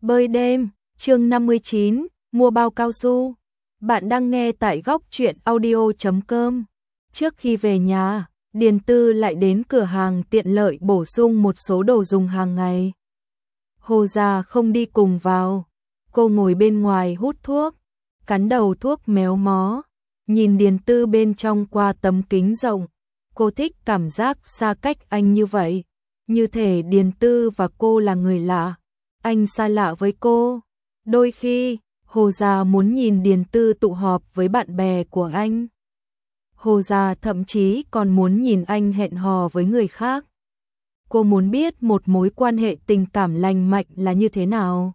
Bơi đêm, chương 59, mua bao cao su. Bạn đang nghe tại góc truyện audio.com. Trước khi về nhà, Điền Tư lại đến cửa hàng tiện lợi bổ sung một số đồ dùng hàng ngày. Hồ Gia không đi cùng vào, cô ngồi bên ngoài hút thuốc, cắn đầu thuốc méo mó, nhìn Điền Tư bên trong qua tấm kính rộng. Cô thích cảm giác xa cách anh như vậy, như thể Điền Tư và cô là người lạ. Anh xa lạ với cô. Đôi khi, Hồ Gia muốn nhìn Điền Tư tụ họp với bạn bè của anh. Hồ Gia thậm chí còn muốn nhìn anh hẹn hò với người khác. Cô muốn biết một mối quan hệ tình cảm lành mạnh là như thế nào.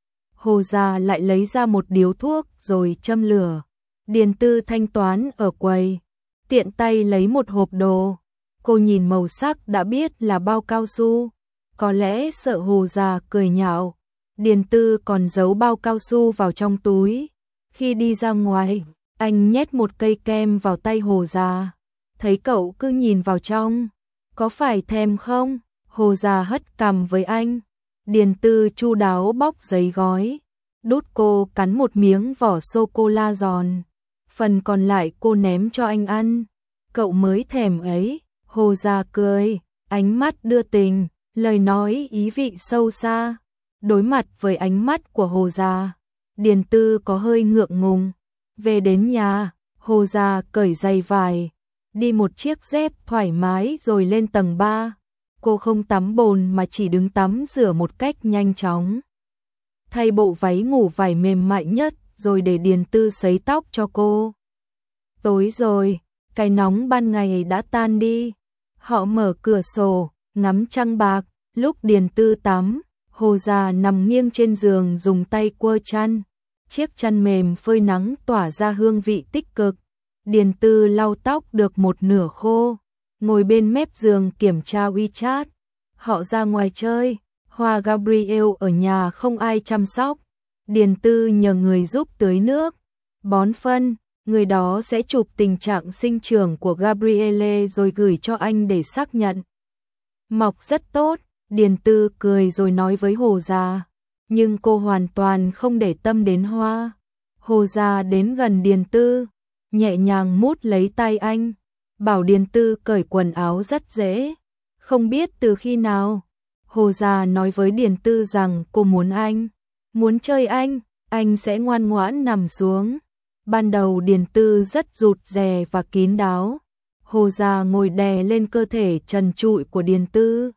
Hồ Gia lại lấy ra một điếu thuốc rồi châm lửa. Điền Tư thanh toán ở quầy, tiện tay lấy một hộp đồ. Cô nhìn màu sắc đã biết là bao cao su. Có lẽ sợ Hồ Gia cười nhạo, Điền Tư còn giấu bao cao su vào trong túi. Khi đi ra ngoài, anh nhét một cây kem vào tay Hồ Gia. Thấy cậu cứ nhìn vào trong, có phải thèm không? Hồ Gia hất cằm với anh. Điền Tư chu đáo bóc giấy gói, đút cô cắn một miếng vỏ sô-cô-la giòn. Phần còn lại cô ném cho anh ăn. Cậu mới thèm ấy. Hồ Gia cười, ánh mắt đưa tình, lời nói ý vị sâu xa. Đối mặt với ánh mắt của Hồ Gia, Điền Tư có hơi ngượng ngùng. Về đến nhà, Hồ Gia cởi giày vải, đi một chiếc dép thoải mái rồi lên tầng 3. Cô không tắm bồn mà chỉ đứng tắm rửa một cách nhanh chóng. Thay bộ váy ngủ vải mềm mại nhất rồi để Điền Tư sấy tóc cho cô. Tối rồi, cái nóng ban ngày đã tan đi. Họ mở cửa sổ, ngắm trăng bạc. Lúc Điền Tư tắm, Hồ Gia nằm nghiêng trên giường dùng tay quơ chăn. Chiếc chăn mềm phơi nắng tỏa ra hương vị tích cực. Điền Tư lau tóc được một nửa khô, ngồi bên mép giường kiểm tra WeChat. Họ ra ngoài chơi, Hoa Gabriel ở nhà không ai chăm sóc. Điền Tư nhờ người giúp tưới nước, bón phân. Người đó sẽ chụp tình trạng sinh trưởng của Gabriele rồi gửi cho anh để xác nhận. Mọc rất tốt, Điền Tư cười rồi nói với Hồ Gia. Nhưng cô hoàn toàn không để tâm đến Hoa. Hồ Gia đến gần Điền Tư, nhẹ nhàng mút lấy tay anh, bảo Điền Tư cởi quần áo rất dễ. Không biết từ khi nào, Hồ Gia nói với Điền Tư rằng cô muốn anh, muốn chơi anh sẽ ngoan ngoãn nằm xuống. Ban đầu Điền Tư rất rụt rè và kín đáo. Hồ Gia ngồi đè lên cơ thể trần trụi của Điền Tư.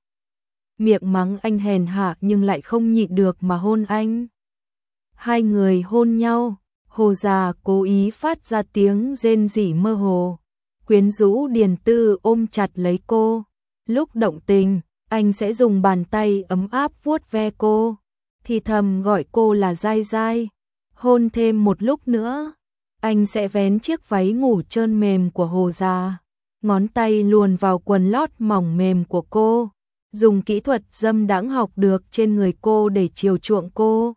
Miệng mắng anh hèn hạ nhưng lại không nhịn được mà hôn anh. Hai người hôn nhau, Hồ Gia cố ý phát ra tiếng rên rỉ mơ hồ. Quyến rũ Điền Tư ôm chặt lấy cô. Lúc động tình, anh sẽ dùng bàn tay ấm áp vuốt ve cô, thì thầm gọi cô là Giai Giai. Hôn thêm một lúc nữa, anh sẽ vén chiếc váy ngủ trơn mềm của Hồ Gia, ngón tay luồn vào quần lót mỏng mềm của cô, dùng kỹ thuật dâm đãng học được trên người cô để chiều chuộng cô.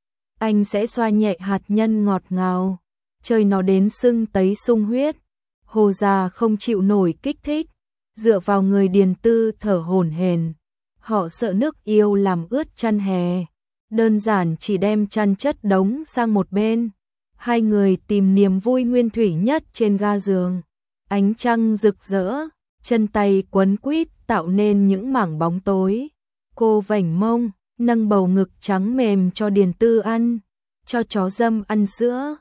Anh sẽ xoa nhẹ hạt nhân ngọt ngào, chơi nó đến sưng tấy sung huyết. Hồ Gia không chịu nổi kích thích, dựa vào người Điền Tư thở hổn hển. Họ sợ nước yêu làm ướt chăn hè, đơn giản chỉ đem chăn chất đống sang một bên. Hai người tìm niềm vui nguyên thủy nhất trên ga giường. Ánh trăng rực rỡ, chân tay quấn quýt tạo nên những mảng bóng tối. Cô vểnh mông, nâng bầu ngực trắng mềm cho Điền Tư ăn, cho chó dâm ăn sữa.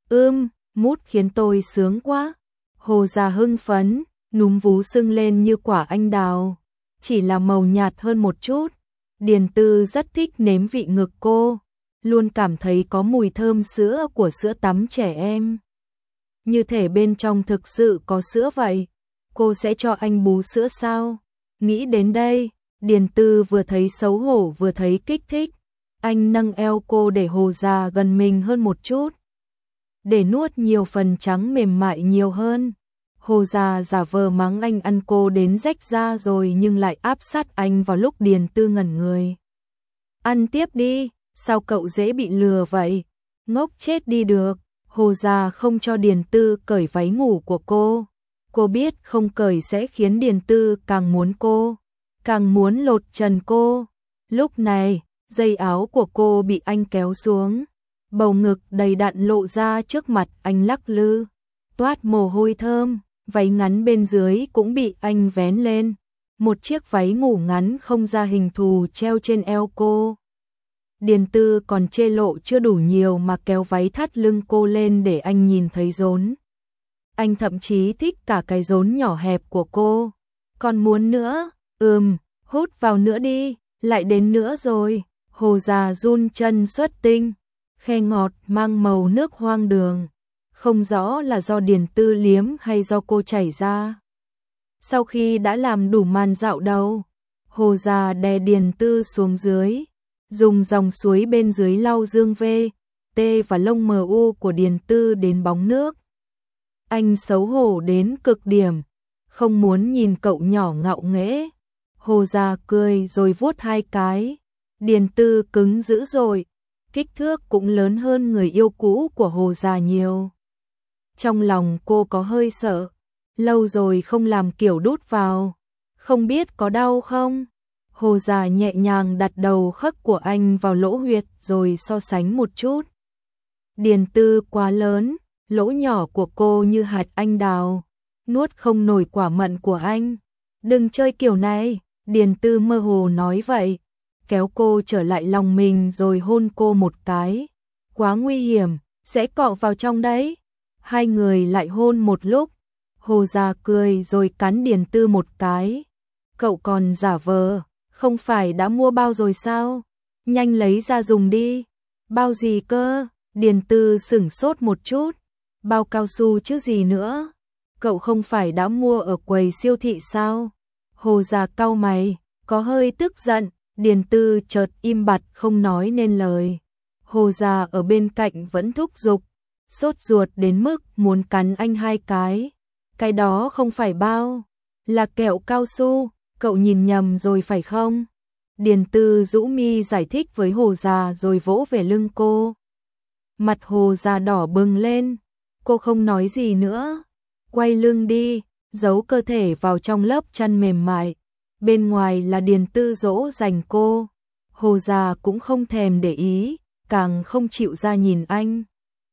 Mút khiến tôi sướng quá. Hồ Gia hưng phấn, núm vú sưng lên như quả anh đào, chỉ là màu nhạt hơn một chút. Điền Tư rất thích nếm vị ngực cô, luôn cảm thấy có mùi thơm sữa của sữa tắm trẻ em. Như thể bên trong thực sự có sữa vậy. Cô sẽ cho anh bú sữa sao? Nghĩ đến đây, Điền Tư vừa thấy xấu hổ vừa thấy kích thích. Anh nâng eo cô để Hồ Gia gần mình hơn một chút, để nuốt nhiều phần trắng mềm mại nhiều hơn. Hồ Gia giả vờ mắng anh ăn cô đến rách da rồi nhưng lại áp sát anh vào lúc Điền Tư ngẩn người. Ăn tiếp đi, sao cậu dễ bị lừa vậy? Ngốc chết đi được. Hồ Gia không cho Điền Tư cởi váy ngủ của cô. Cô biết không cởi sẽ khiến Điền Tư càng muốn cô, càng muốn lột trần cô. Lúc này, Dây áo của cô bị anh kéo xuống, bầu ngực đầy đặn lộ ra trước mặt anh lắc lư, toát mồ hôi thơm, váy ngắn bên dưới cũng bị anh vén lên. Một chiếc váy ngủ ngắn không ra hình thù treo trên eo cô. Điền Tư còn chê lộ chưa đủ nhiều mà kéo váy thắt lưng cô lên để anh nhìn thấy rốn. Anh thậm chí thích cả cái rốn nhỏ hẹp của cô. Còn muốn nữa? Hút vào nữa đi, lại đến nữa rồi. Hồ già run chân xuất tinh, khe ngọt mang màu nước hoang đường. Không rõ là do Điền Tư liếm hay do cô chảy ra. Sau khi đã làm đủ màn dạo đầu, Hồ già đè Điền Tư xuống dưới, dùng dòng suối bên dưới lau dương VT và lông mờ u của Điền Tư đến bóng nước. Anh xấu hổ đến cực điểm, không muốn nhìn cậu nhỏ ngạo nghễ. Hồ già cười rồi vuốt hai cái. Điền Tư cứng dữ rồi, kích thước cũng lớn hơn người yêu cũ của Hồ già nhiều. Trong lòng cô có hơi sợ, lâu rồi không làm kiểu đút vào, không biết có đau không? Hồ già nhẹ nhàng đặt đầu khấc của anh vào lỗ huyệt rồi so sánh một chút. Điền Tư quá lớn, lỗ nhỏ của cô như hạt anh đào, nuốt không nổi quả mận của anh. Đừng chơi kiểu này, Điền Tư mơ hồ nói vậy, kéo cô trở lại lòng mình rồi hôn cô một cái. Quá nguy hiểm, sẽ cọ vào trong đấy. Hai người lại hôn một lúc. Hồ già cười rồi cắn Điền Tư một cái. Cậu còn giả vờ, không phải đã mua bao rồi sao? Nhanh lấy ra dùng đi. Bao gì cơ? Điền Tư sửng sốt một chút. Bao cao su chứ gì nữa? Cậu không phải đã mua ở quầy siêu thị sao? Hồ già cau mày, có hơi tức giận. Điền Tư chợt im bặt không nói nên lời. Hồ già ở bên cạnh vẫn thúc giục, sốt ruột đến mức muốn cắn anh hai cái. Cái đó không phải bao, là kẹo cao su, cậu nhìn nhầm rồi phải không? Điền Tư rũ mi giải thích với Hồ già rồi vỗ về lưng cô. Mặt Hồ già đỏ bừng lên, cô không nói gì nữa. Quay lưng đi, giấu cơ thể vào trong lớp chăn mềm mại. Bên ngoài là Điền Tư dỗ dành cô. Hồ già cũng không thèm để ý, càng không chịu ra nhìn anh.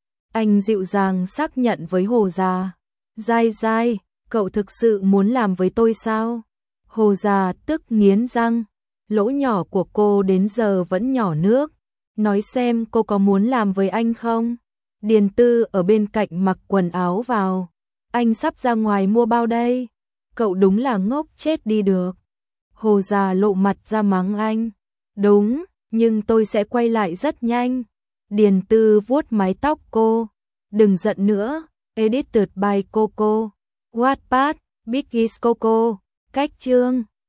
Anh dịu dàng xác nhận với Hồ già. Dai dai, cậu thực sự muốn làm với tôi sao? Hồ già tức nghiến răng. Lỗ nhỏ của cô đến giờ vẫn nhỏ nước. Nói xem cô có muốn làm với anh không? Điền Tư ở bên cạnh mặc quần áo vào. Anh sắp ra ngoài mua bao đây. Cậu đúng là ngốc chết đi được. Hồ già lộ mặt ra mắng anh. Đúng, nhưng tôi sẽ quay lại rất nhanh. Điền Tư vuốt mái tóc cô. Đừng giận nữa. Edited by Coco. Wattpad, Biggies Coco. Cách chương